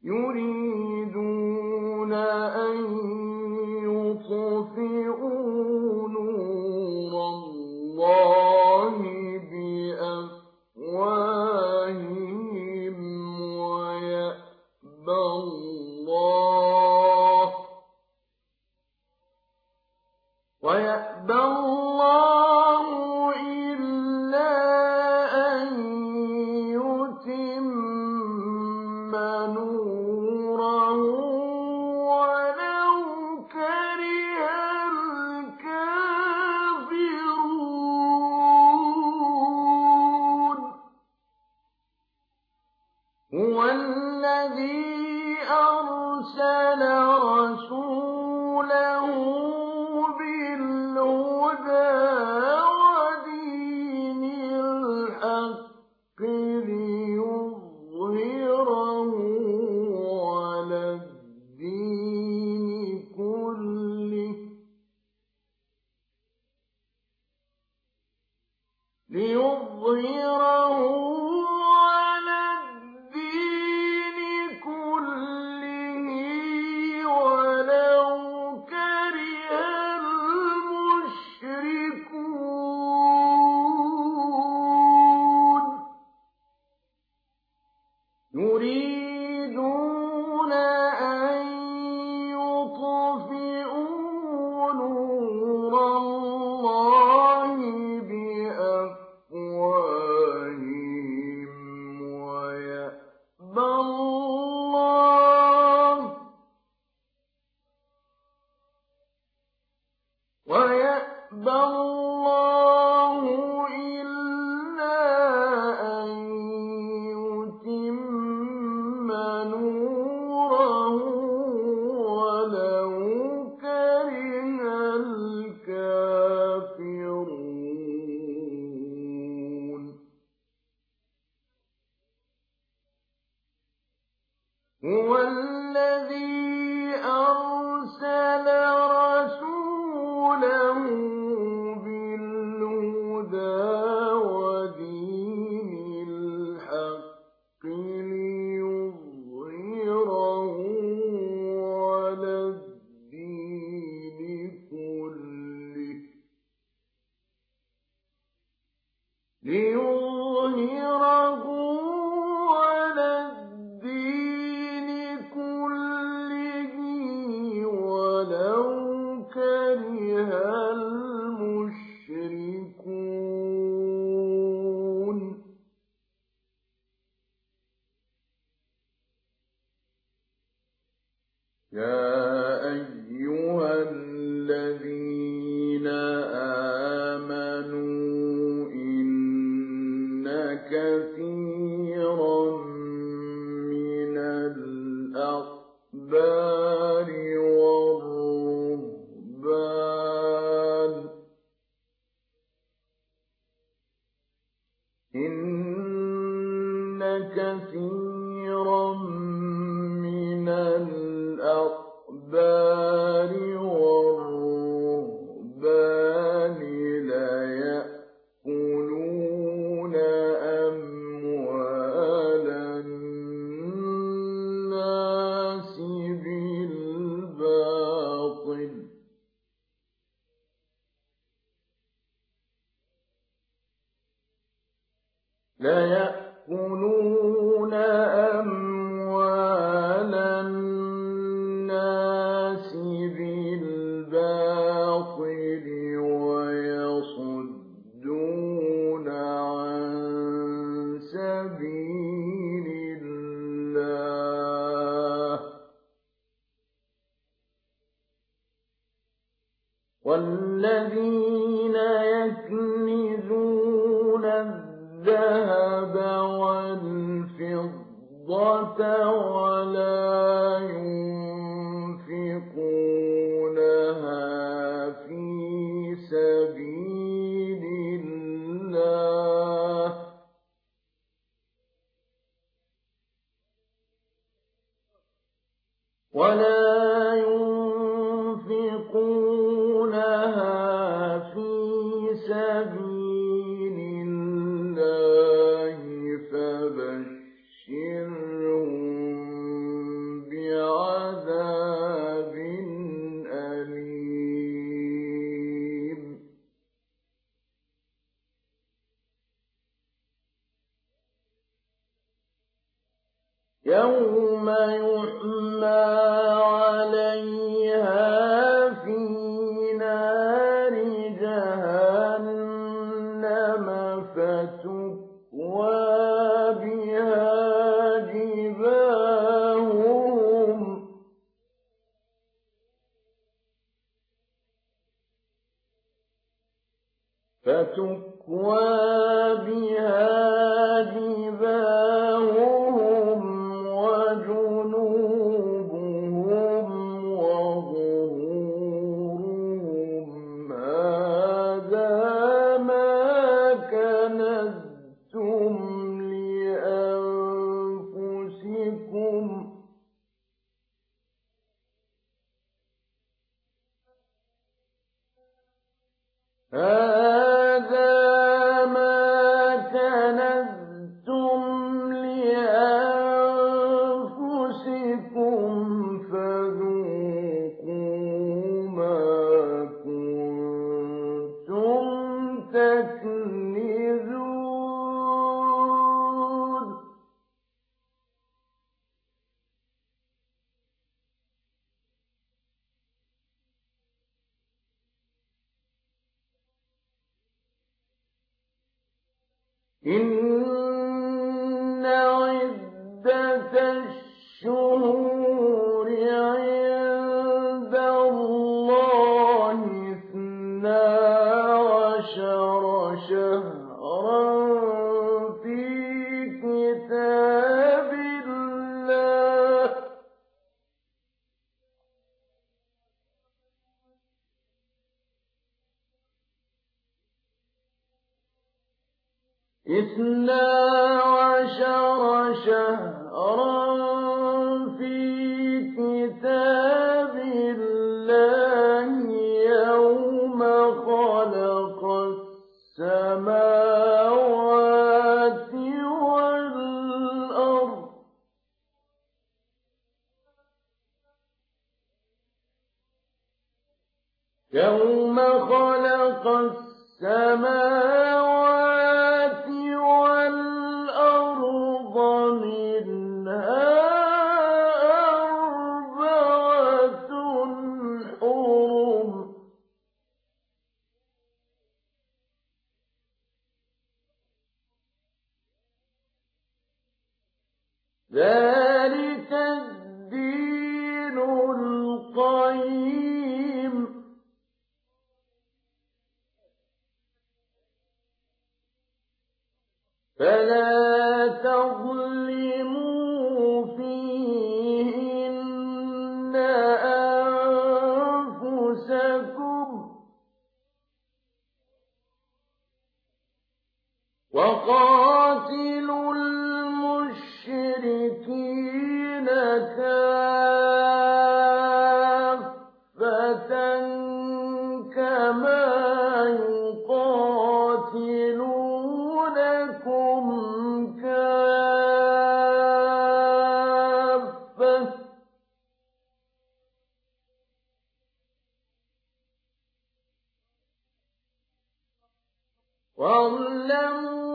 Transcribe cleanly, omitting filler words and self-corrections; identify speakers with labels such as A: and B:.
A: يريدون أن يطفئوا نور الله بأفواههم ويأبى الله إلا أن يتم نوره ولو كره الكافرون. هو الذي أرسل رسوله بالهدى ودين الحق ليظهره على الدين كله ولو كره المشركون. يريدون أن يطفئوا نور الله بأفواههم ويأبى الله إلا أن يتم نوره ولو كره الكافرون. هو الذي أرسل رسوله بالهدى ودين الحق ليظهره على الدين كله ولو كره المشركون. يا أيها الذين آمنوا إن كثيرا من الأحبار والرهبان ليأكلون أموال الناس بالباطل ويصدون عن سبيل الله. والذين يكنزون الذهب والفضة ولا ينفقونها في سبيل الله فبشرهم، فبشرهم بِعَذَابٍ أَلِيمٍ. يَا أَيُّهَا الَّذِينَ آمَنُوا إِنَّ كَثِيرًا مِنَ الْأَحْبَارِ وَالرُّهْبَانِ لَيَأْكُلُونَ أَمْوَالَ النَّاسِ بِالْبَاطِلِ وَيَصُدُّونَ عَن سَبِيلِ اللَّهِ. وَالَّذِينَ يَكْنِزُونَ الذَّهَبَ وَالْفِضَّةَ وَلَا يُنفِقُونَها فِي سَبِيلِ اللَّهِ فَبَشِّرْهُم يوم يحمى عليها في نار جهنم فتكوى بها جباههم وجنوبهم وظهورهم هذا ما كنزتم لأنفسكم فذوقوا ما كنتم تكنزون إن عدة الشهور عند الله 12 شهرا في كتاب الله يوم خلق السماوات والأرض يوم خلق السماوات والأرض منها أربعة حرم ذلك الدين القيم فلا تظلموا فيهن أنفسكم وقاتلوا المشركين كافة كما يقاتلونكم كافة واعلموا